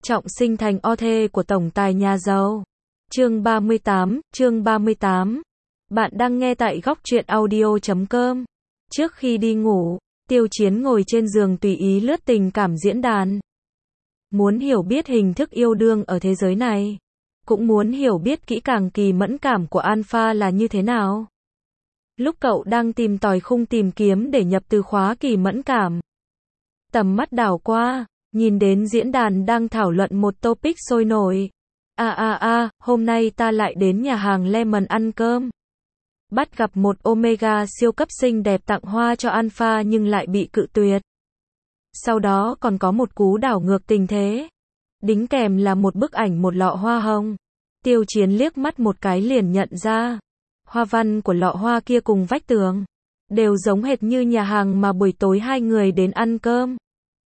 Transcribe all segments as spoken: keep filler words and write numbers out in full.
Trọng sinh thành o thê của tổng tài nhà giàu. Chương ba mươi tám, chương ba mươi tám. Bạn đang nghe tại góc truyện audio chấm com. Trước khi đi ngủ, Tiêu Chiến ngồi trên giường tùy ý lướt tình cảm diễn đàn. Muốn hiểu biết hình thức yêu đương ở thế giới này, cũng muốn hiểu biết kỹ càng kỳ mẫn cảm của alpha là như thế nào. Lúc cậu đang tìm tòi khung tìm kiếm để nhập từ khóa kỳ mẫn cảm, tầm mắt đảo qua, nhìn đến diễn đàn đang thảo luận một topic sôi nổi. À à à, hôm nay ta lại đến nhà hàng Lemon ăn cơm. Bắt gặp một Omega siêu cấp xinh đẹp tặng hoa cho Alpha nhưng lại bị cự tuyệt. Sau đó còn có một cú đảo ngược tình thế. Đính kèm là một bức ảnh một lọ hoa hồng. Tiêu Chiến liếc mắt một cái liền nhận ra. Hoa văn của lọ hoa kia cùng vách tường đều giống hệt như nhà hàng mà buổi tối hai người đến ăn cơm.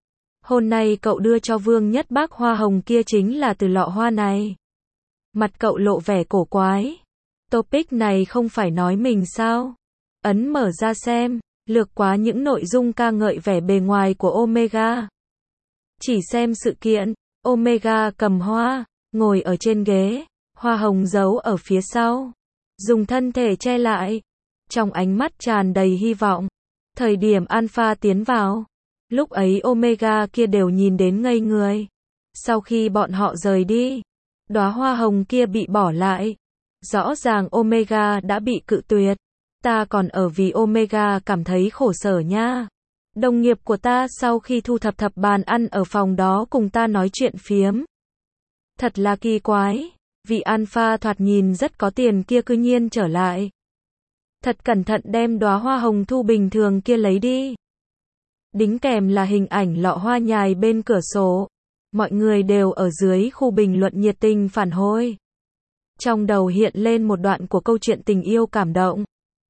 Hôm nay cậu đưa cho Vương Nhất Bác hoa hồng kia chính là từ lọ hoa này. Mặt cậu lộ vẻ cổ quái. Topic này không phải nói mình sao? Ấn mở ra xem, lược quá những nội dung ca ngợi vẻ bề ngoài của Omega. Chỉ xem sự kiện, Omega cầm hoa, ngồi ở trên ghế, hoa hồng giấu ở phía sau, dùng thân thể che lại, trong ánh mắt tràn đầy hy vọng. Thời điểm Alpha tiến vào, lúc ấy Omega kia đều nhìn đến ngây người. Sau khi bọn họ rời đi, đóa hoa hồng kia bị bỏ lại. Rõ ràng Omega đã bị cự tuyệt. Ta còn ở vì Omega cảm thấy khổ sở nha. Đồng nghiệp của ta sau khi thu thập thập bàn ăn ở phòng đó cùng ta nói chuyện phiếm. Thật là kỳ quái. Vị Alpha thoạt nhìn rất có tiền kia cư nhiên trở lại. Thật cẩn thận đem đóa hoa hồng thu bình thường kia lấy đi. Đính kèm là hình ảnh lọ hoa nhài bên cửa sổ. Mọi người đều ở dưới khu bình luận nhiệt tình phản hồi. Trong đầu hiện lên một đoạn của câu chuyện tình yêu cảm động.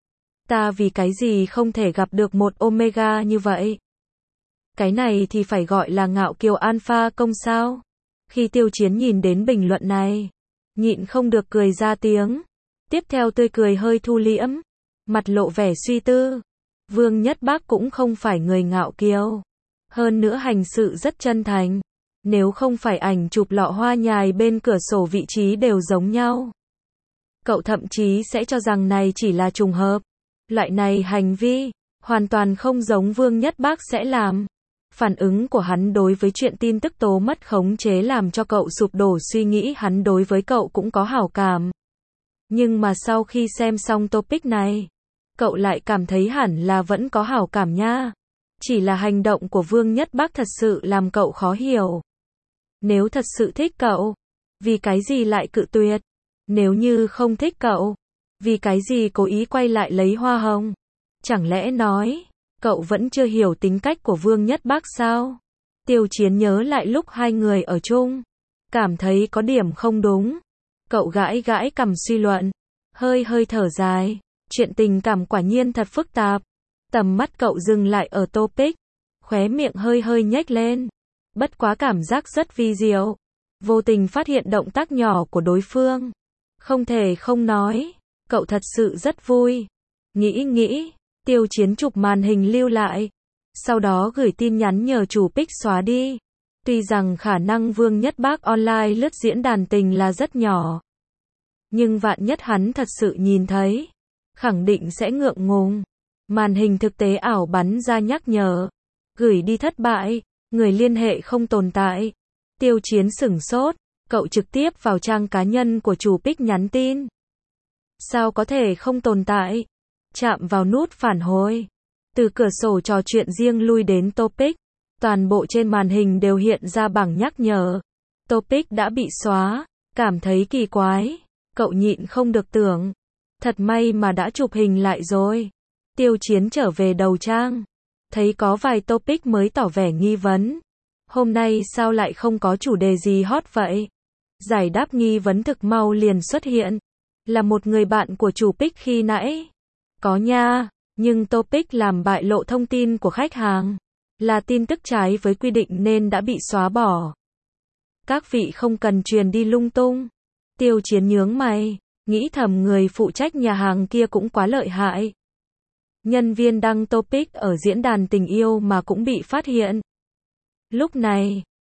Ta vì cái gì không thể gặp được một Omega như vậy? Cái này thì phải gọi là ngạo kiều alpha công sao? Khi Tiêu Chiến nhìn đến bình luận này, nhịn không được cười ra tiếng. Tiếp theo tươi cười hơi thu liễm, mặt lộ vẻ suy tư. Vương Nhất Bác cũng không phải người ngạo kiều. Hơn nữa hành sự rất chân thành. Nếu không phải ảnh chụp lọ hoa nhài bên cửa sổ vị trí đều giống nhau, cậu thậm chí sẽ cho rằng này chỉ là trùng hợp. Loại này hành vi hoàn toàn không giống Vương Nhất Bác sẽ làm. Phản ứng của hắn đối với chuyện tin tức tố mất khống chế làm cho cậu sụp đổ suy nghĩ hắn đối với cậu cũng có hảo cảm. Nhưng mà sau khi xem xong topic này, cậu lại cảm thấy hẳn là vẫn có hảo cảm nha. Chỉ là hành động của Vương Nhất Bác thật sự làm cậu khó hiểu. Nếu thật sự thích cậu, vì cái gì lại cự tuyệt? Nếu như không thích cậu, vì cái gì cố ý quay lại lấy hoa hồng? Chẳng lẽ nói, cậu vẫn chưa hiểu tính cách của Vương Nhất Bác sao? Tiêu Chiến nhớ lại lúc hai người ở chung, cảm thấy có điểm không đúng. Cậu gãi gãi cằm suy luận, hơi hơi thở dài. Chuyện tình cảm quả nhiên thật phức tạp. Tầm mắt cậu dừng lại ở topic, khóe miệng hơi hơi nhếch lên. Bất quá cảm giác rất vi diệu. Vô tình phát hiện động tác nhỏ của đối phương. Không thể không nói, cậu thật sự rất vui. Nghĩ nghĩ, Tiêu Chiến chụp màn hình lưu lại. Sau đó gửi tin nhắn nhờ chủ pic xóa đi. Tuy rằng khả năng Vương Nhất Bác online lướt diễn đàn tình là rất nhỏ. Nhưng vạn nhất hắn thật sự nhìn thấy, khẳng định sẽ ngượng ngùng. Màn hình thực tế ảo bắn ra nhắc nhở. Gửi đi thất bại. Người liên hệ không tồn tại. Tiêu Chiến sửng sốt, cậu trực tiếp vào trang cá nhân của chủ pic nhắn tin. Sao có thể không tồn tại? Chạm vào nút phản hồi. Từ cửa sổ trò chuyện riêng lui đến topic, toàn bộ trên màn hình đều hiện ra bảng nhắc nhở. Topic đã bị xóa, cảm thấy kỳ quái. Cậu nhịn không được tưởng. Thật may mà đã chụp hình lại rồi. Tiêu Chiến trở về đầu trang. Thấy có vài topic mới tỏ vẻ nghi vấn. Hôm nay sao lại không có chủ đề gì hot vậy? Giải đáp nghi vấn thực mau liền xuất hiện. Là một người bạn của chủ pic khi nãy. Có nha, nhưng topic làm bại lộ thông tin của khách hàng. Là tin tức trái với quy định nên đã bị xóa bỏ. Các vị không cần truyền đi lung tung. Tiêu Chiến nhướng mày, nghĩ thầm người phụ trách nhà hàng kia cũng quá lợi hại. Nhân viên đăng topic ở diễn đàn tình yêu mà cũng bị phát hiện. Lúc này,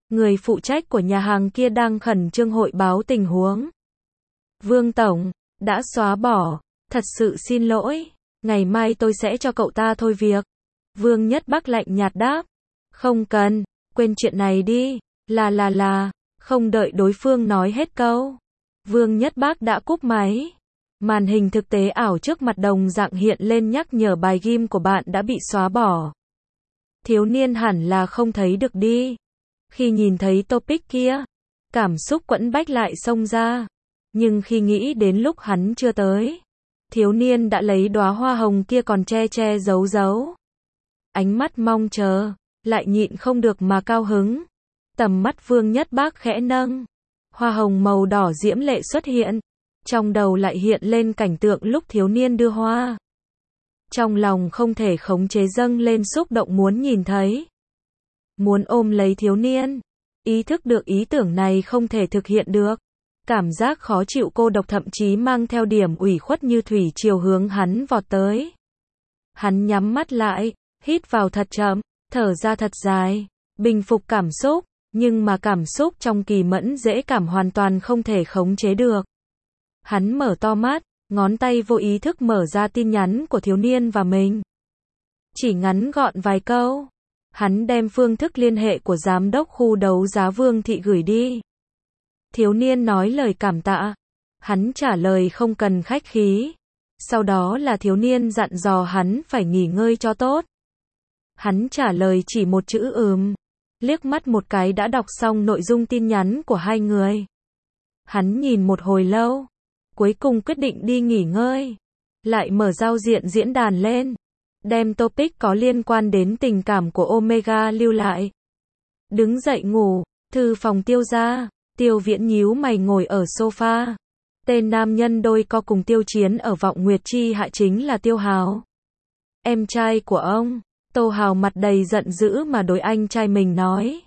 Người phụ trách của nhà hàng kia đang khẩn trương hội báo tình huống. Vương Tổng, đã xóa bỏ, thật sự xin lỗi, ngày mai tôi sẽ cho cậu ta thôi việc. Vương Nhất Bắc lạnh nhạt đáp. Không cần, quên chuyện này đi, là là là, không đợi đối phương nói hết câu. Vương Nhất Bắc đã cúp máy. Màn hình thực tế ảo trước mặt đồng dạng hiện lên nhắc nhở bài game của bạn đã bị xóa bỏ. Thiếu niên hẳn là không thấy được đi. Khi nhìn thấy topic kia, cảm xúc quẫn bách lại xông ra. Nhưng khi nghĩ đến lúc hắn chưa tới, thiếu niên đã lấy đóa hoa hồng kia còn che che giấu giấu. Ánh mắt mong chờ, lại nhịn không được mà cao hứng. Tầm mắt Vương Nhất Bác khẽ nâng. Hoa hồng màu đỏ diễm lệ xuất hiện. Trong đầu lại hiện lên cảnh tượng lúc thiếu niên đưa hoa. Trong lòng không thể khống chế dâng lên xúc động muốn nhìn thấy. Muốn ôm lấy thiếu niên. Ý thức được ý tưởng này không thể thực hiện được. Cảm giác khó chịu cô độc thậm chí mang theo điểm ủy khuất như thủy triều hướng hắn vọt tới. Hắn nhắm mắt lại, hít vào thật chậm, thở ra thật dài, bình phục cảm xúc, nhưng mà cảm xúc trong kỳ mẫn dễ cảm hoàn toàn không thể khống chế được. Hắn mở to mắt, ngón tay vô ý thức mở ra tin nhắn của thiếu niên và mình. Chỉ ngắn gọn vài câu, hắn đem phương thức liên hệ của giám đốc khu đấu giá Vương Thị gửi đi. Thiếu niên nói lời cảm tạ, hắn trả lời không cần khách khí. Sau đó là thiếu niên dặn dò hắn phải nghỉ ngơi cho tốt. Hắn trả lời chỉ một chữ ừm, liếc mắt một cái đã đọc xong nội dung tin nhắn của hai người. Hắn nhìn một hồi lâu, cuối cùng quyết định đi nghỉ ngơi. Lại mở giao diện diễn đàn lên, đem topic có liên quan đến tình cảm của Omega lưu lại. Đứng dậy ngủ, thư phòng Tiêu gia, Tiêu Viễn nhíu mày ngồi ở sofa. Tên nam nhân đôi co cùng Tiêu Chiến ở Vọng Nguyệt Chi Hạ chính là Tiêu Hào. Em trai của ông. Tô Hào mặt đầy giận dữ mà đối anh trai mình nói.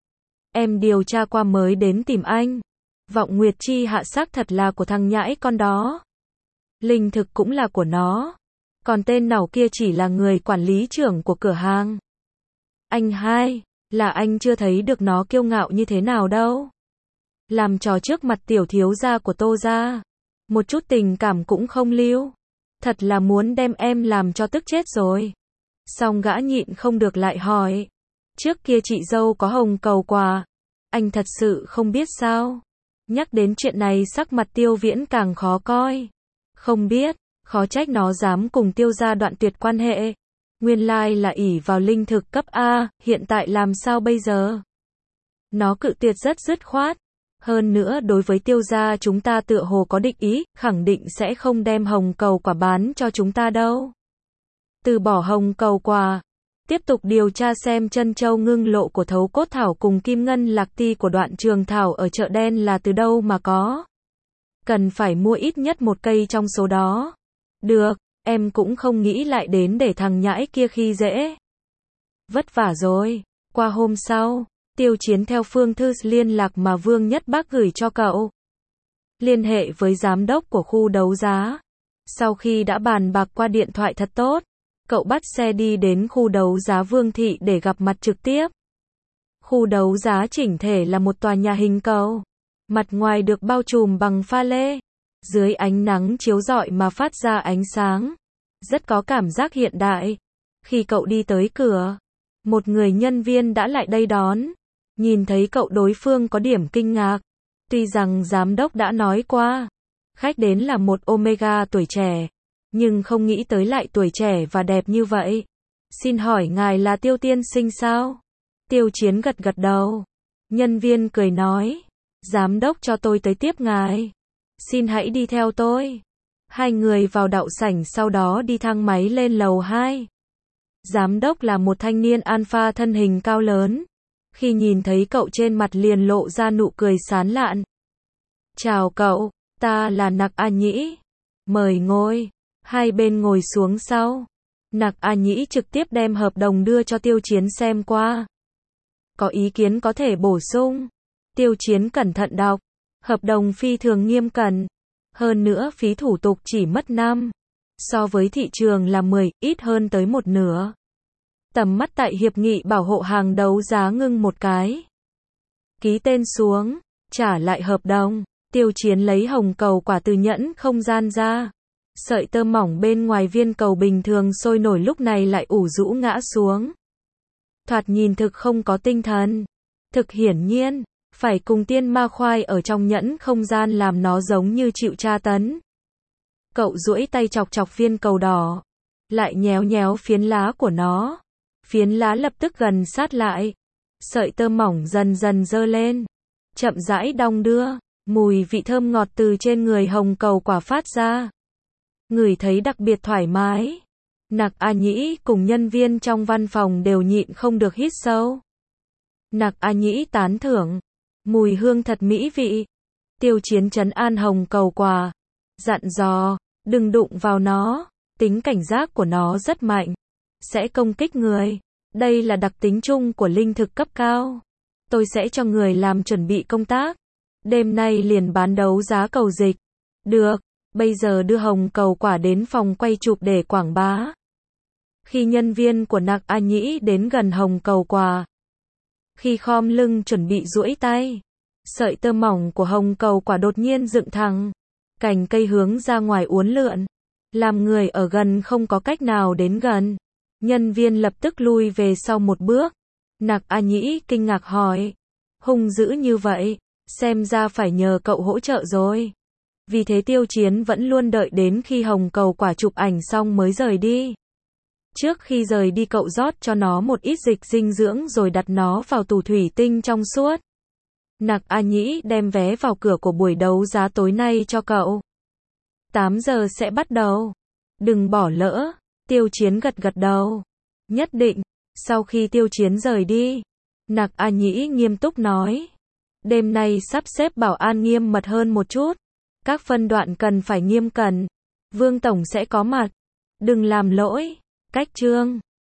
Em điều tra qua mới đến tìm anh. Vọng Nguyệt Chi Hạ xác thật là của thằng nhãi con đó. Linh thực cũng là của nó. Còn tên nào kia chỉ là người quản lý trưởng của cửa hàng. Anh hai, là anh chưa thấy được nó kiêu ngạo như thế nào đâu. Làm trò trước mặt tiểu thiếu gia của Tô gia. Một chút tình cảm cũng không lưu. Thật là muốn đem em làm cho tức chết rồi. Xong gã nhịn không được lại hỏi. Trước kia chị dâu có hồng cầu quà. Anh thật sự không biết sao. Nhắc đến chuyện này sắc mặt Tiêu Viễn càng khó coi. Không biết, khó trách nó dám cùng Tiêu gia đoạn tuyệt quan hệ. Nguyên lai là ỷ vào linh thực cấp A, hiện tại làm sao bây giờ? Nó cự tuyệt rất dứt khoát. Hơn nữa đối với Tiêu gia chúng ta tựa hồ có định ý, khẳng định sẽ không đem hồng cầu quả bán cho chúng ta đâu. Từ bỏ hồng cầu quả. Tiếp tục điều tra xem chân châu ngưng lộ của thấu cốt thảo cùng kim ngân lạc ti của đoạn trường thảo ở chợ đen là từ đâu mà có. Cần phải mua ít nhất một cây trong số đó. Được, em cũng không nghĩ lại đến để thằng nhãi kia khi dễ. Vất vả rồi. Qua hôm sau, Tiêu Chiến theo phương thư liên lạc mà Vương Nhất Bác gửi cho cậu. Liên hệ với giám đốc của khu đấu giá. Sau khi đã bàn bạc qua điện thoại thật tốt, cậu bắt xe đi đến khu đấu giá Vương Thị để gặp mặt trực tiếp. Khu đấu giá chỉnh thể là một tòa nhà hình cầu. Mặt ngoài được bao trùm bằng pha lê. Dưới ánh nắng chiếu rọi mà phát ra ánh sáng. Rất có cảm giác hiện đại. Khi cậu đi tới cửa, một người nhân viên đã lại đây đón. Nhìn thấy cậu đối phương có điểm kinh ngạc. Tuy rằng giám đốc đã nói qua, khách đến là một Omega tuổi trẻ. Nhưng không nghĩ tới lại tuổi trẻ và đẹp như vậy. Xin hỏi ngài là Tiêu tiên sinh sao? Tiêu Chiến gật gật đầu. Nhân viên cười nói. Giám đốc cho tôi tới tiếp ngài. Xin hãy đi theo tôi. Hai người vào đạo sảnh sau đó đi thang máy lên lầu hai. Giám đốc là một thanh niên alpha thân hình cao lớn. Khi nhìn thấy cậu trên mặt liền lộ ra nụ cười sán lạn. Chào cậu, ta là Nặc A Nhĩ. Mời ngồi. Hai bên ngồi xuống sau. Nặc A Nhĩ trực tiếp đem hợp đồng đưa cho Tiêu Chiến xem qua. Có ý kiến có thể bổ sung. Tiêu Chiến cẩn thận đọc. Hợp đồng phi thường nghiêm cẩn. Hơn nữa phí thủ tục chỉ mất năm. So với thị trường là mười, ít hơn tới một nửa. Tầm mắt tại hiệp nghị bảo hộ hàng đấu giá ngưng một cái. Ký tên xuống, trả lại hợp đồng. Tiêu Chiến lấy hồng cầu quả từ nhẫn không gian ra. Sợi tơ mỏng bên ngoài viên cầu bình thường sôi nổi lúc này lại ủ rũ ngã xuống. Thoạt nhìn thực không có tinh thần. Thực hiển nhiên, phải cùng tiên ma khoai ở trong nhẫn không gian làm nó giống như chịu tra tấn. Cậu duỗi tay chọc chọc viên cầu đỏ, lại nhéo nhéo phiến lá của nó. Phiến lá lập tức gần sát lại. Sợi tơ mỏng dần dần dơ lên, chậm rãi đong đưa, mùi vị thơm ngọt từ trên người hồng cầu quả phát ra. Ngửi thấy đặc biệt thoải mái. Nặc A Nhĩ cùng nhân viên trong văn phòng đều nhịn không được hít sâu. Nặc A Nhĩ tán thưởng, mùi hương thật mỹ vị. Tiêu Chiến trấn an hồng cầu quả, dặn dò, đừng đụng vào nó, tính cảnh giác của nó rất mạnh, sẽ công kích người. Đây là đặc tính chung của linh thực cấp cao. Tôi sẽ cho người làm chuẩn bị công tác. Đêm nay liền bán đấu giá cầu dịch. Được, bây giờ đưa hồng cầu quả đến phòng quay chụp để quảng bá. Khi nhân viên của Nặc A Nhĩ đến gần hồng cầu quả, khi khom lưng chuẩn bị duỗi tay, sợi tơ mỏng của hồng cầu quả đột nhiên dựng thẳng, cành cây hướng ra ngoài uốn lượn, làm người ở gần không có cách nào đến gần. Nhân viên lập tức lui về sau một bước. Nặc A Nhĩ kinh ngạc hỏi, hung dữ như vậy, xem ra phải nhờ cậu hỗ trợ rồi. Vì thế Tiêu Chiến vẫn luôn đợi đến khi hồng cầu quả chụp ảnh xong mới rời đi. Trước khi rời đi cậu rót cho nó một ít dịch dinh dưỡng rồi đặt nó vào tủ thủy tinh trong suốt. Nặc A Nhĩ đem vé vào cửa của buổi đấu giá tối nay cho cậu. tám giờ sẽ bắt đầu. Đừng bỏ lỡ. Tiêu Chiến gật gật đầu. Nhất định. Sau khi Tiêu Chiến rời đi, Nặc A Nhĩ nghiêm túc nói, đêm nay sắp xếp bảo an nghiêm mật hơn một chút. Các phân đoạn cần phải nghiêm cẩn. Vương Tổng sẽ có mặt. Đừng làm lỗi. Cách chương